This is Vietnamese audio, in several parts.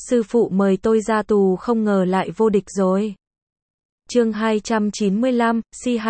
sư phụ mời tôi ra tù không ngờ lại vô địch rồi. Chương 295,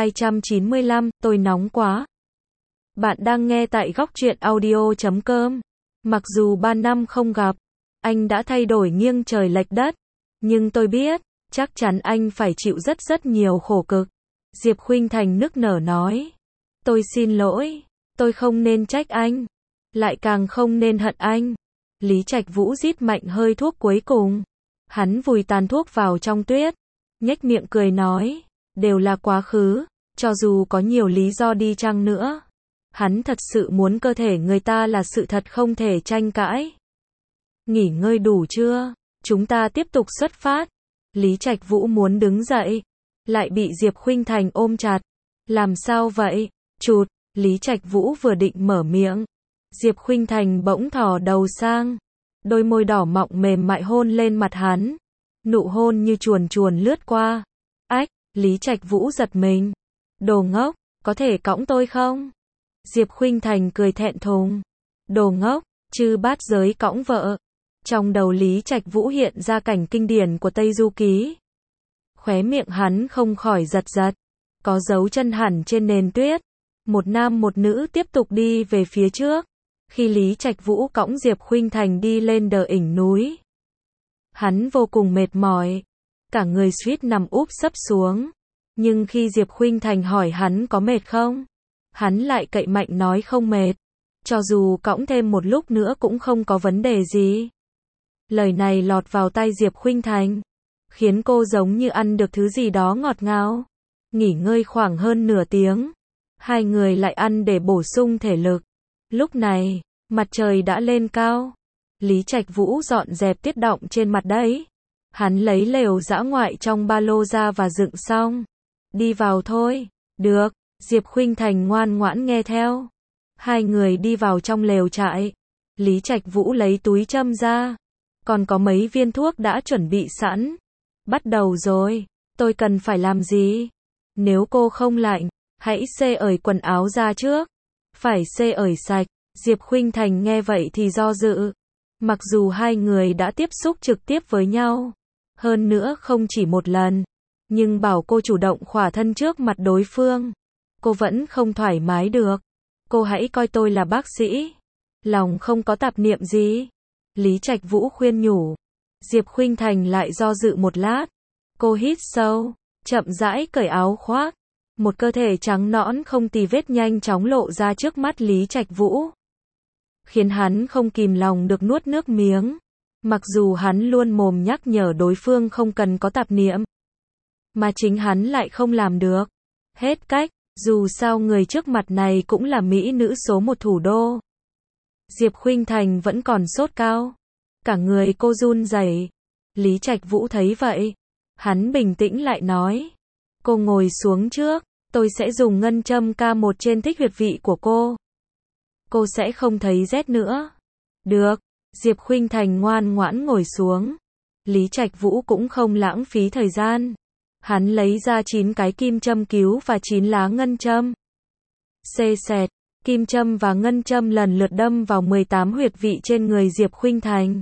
C295, tôi nóng quá. Bạn đang nghe tại góc truyện audio.com. Mặc dù 3 năm không gặp, anh đã thay đổi nghiêng trời lệch đất, nhưng tôi biết, chắc chắn anh phải chịu rất nhiều khổ cực. Diệp Khuynh Thành nức nở nói. Tôi xin lỗi, tôi không nên trách anh, lại càng không nên hận anh. Lý Trạch Vũ rít mạnh hơi thuốc cuối cùng. Hắn vùi tàn thuốc vào trong tuyết, nhếch miệng cười nói, đều là quá khứ, cho dù có nhiều lý do đi chăng nữa. Hắn thật sự muốn cơ thể người ta là sự thật không thể tranh cãi. Nghỉ ngơi đủ chưa? Chúng ta tiếp tục xuất phát. Lý Trạch Vũ muốn đứng dậy, lại bị Diệp Khuynh Thành ôm chặt. Làm sao vậy? Chụt, Lý Trạch Vũ vừa định mở miệng, Diệp Khuynh Thành bỗng thò đầu sang, đôi môi đỏ mọng mềm mại hôn lên mặt hắn. Nụ hôn như chuồn chuồn lướt qua. Ách, Lý Trạch Vũ giật mình. Đồ ngốc, có thể cõng tôi không? Diệp Khuynh Thành cười thẹn thùng. Đồ ngốc, chư bát giới cõng vợ. Trong đầu Lý Trạch Vũ hiện ra cảnh kinh điển của Tây Du Ký. Khóe miệng hắn không khỏi giật giật. Có dấu chân hẳn trên nền tuyết. Một nam một nữ tiếp tục đi về phía trước. Khi Lý Trạch Vũ cõng Diệp Khuynh Thành đi lên đỉnh núi, hắn vô cùng mệt mỏi, cả người suýt nằm úp sấp xuống. Nhưng khi Diệp Khuynh Thành hỏi hắn có mệt không, hắn lại cậy mạnh nói không mệt. Cho dù cõng thêm một lúc nữa cũng không có vấn đề gì. Lời này lọt vào tai Diệp Khuynh Thành, khiến cô giống như ăn được thứ gì đó ngọt ngào. Nghỉ ngơi khoảng hơn nửa tiếng, hai người lại ăn để bổ sung thể lực. Lúc này, mặt trời đã lên cao. Lý Trạch Vũ dọn dẹp tiết động trên mặt đấy. Hắn lấy lều dã ngoại trong ba lô ra và dựng xong. Đi vào thôi. Được, Diệp Khuynh Thành ngoan ngoãn nghe theo. Hai người đi vào trong lều trại. Lý Trạch Vũ lấy túi châm ra. Còn có mấy viên thuốc đã chuẩn bị sẵn. Bắt đầu rồi, tôi cần phải làm gì? Nếu cô không lạnh, hãy xê ởi quần áo ra trước. Phải xê ởi sạch. Diệp Khuynh Thành nghe vậy thì do dự. Mặc dù hai người đã tiếp xúc trực tiếp với nhau, hơn nữa không chỉ một lần, nhưng bảo cô chủ động khỏa thân trước mặt đối phương, cô vẫn không thoải mái được. Cô hãy coi tôi là bác sĩ, lòng không có tạp niệm gì. Lý Trạch Vũ khuyên nhủ. Diệp Khuynh Thành lại do dự một lát. Cô hít sâu, chậm rãi cởi áo khoác. Một cơ thể trắng nõn không tì vết nhanh chóng lộ ra trước mắt Lý Trạch Vũ, khiến hắn không kìm lòng được nuốt nước miếng. Mặc dù hắn luôn mồm nhắc nhở đối phương không cần có tạp niệm, mà chính hắn lại không làm được. Hết cách, dù sao người trước mặt này cũng là mỹ nữ số 1 thủ đô. Diệp Khuynh Thành vẫn còn sốt cao, cả người cô run rẩy. Lý Trạch Vũ thấy vậy, hắn bình tĩnh lại nói, cô ngồi xuống trước, tôi sẽ dùng ngân châm K1 trên thích huyệt vị của cô. Cô sẽ không thấy rét nữa. Được, Diệp Khuynh Thành ngoan ngoãn ngồi xuống. Lý Trạch Vũ cũng không lãng phí thời gian. Hắn lấy ra 9 cái kim châm cứu và 9 lá ngân châm. Xê xẹt, kim châm và ngân châm lần lượt đâm vào 18 huyệt vị trên người Diệp Khuynh Thành.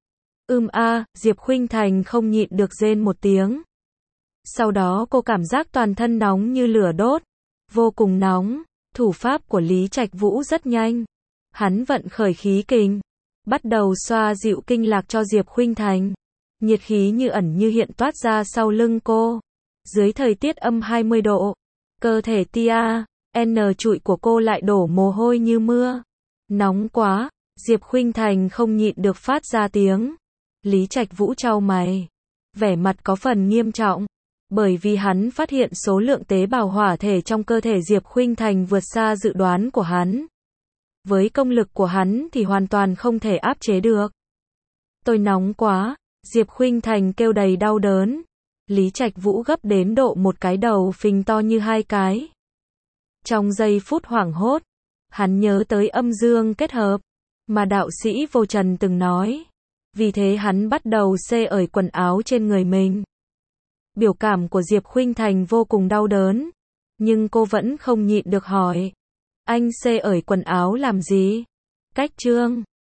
Diệp Khuynh Thành không nhịn được rên một tiếng. Sau đó cô cảm giác toàn thân nóng như lửa đốt, vô cùng nóng. Thủ pháp của Lý Trạch Vũ rất nhanh. Hắn vận khởi khí kình, bắt đầu xoa dịu kinh lạc cho Diệp Khuynh Thành. Nhiệt khí như ẩn như hiện toát ra sau lưng cô. Dưới thời tiết âm 20 độ, cơ thể tia N trụi của cô lại đổ mồ hôi như mưa. Nóng quá, Diệp Khuynh Thành không nhịn được phát ra tiếng. Lý Trạch Vũ chau mày, vẻ mặt có phần nghiêm trọng. Bởi vì hắn phát hiện số lượng tế bào hỏa thể trong cơ thể Diệp Khuynh Thành vượt xa dự đoán của hắn. Với công lực của hắn thì hoàn toàn không thể áp chế được. Tôi nóng quá, Diệp Khuynh Thành kêu đầy đau đớn. Lý Trạch Vũ gấp đến độ một cái đầu phình to như hai cái. Trong giây phút hoảng hốt, hắn nhớ tới âm dương kết hợp mà đạo sĩ Vô Trần từng nói. Vì thế hắn bắt đầu xê ởi quần áo trên người mình. Biểu cảm của Diệp Khuynh Thành vô cùng đau đớn, nhưng cô vẫn không nhịn được hỏi. Anh xê ởi quần áo làm gì? Cách chương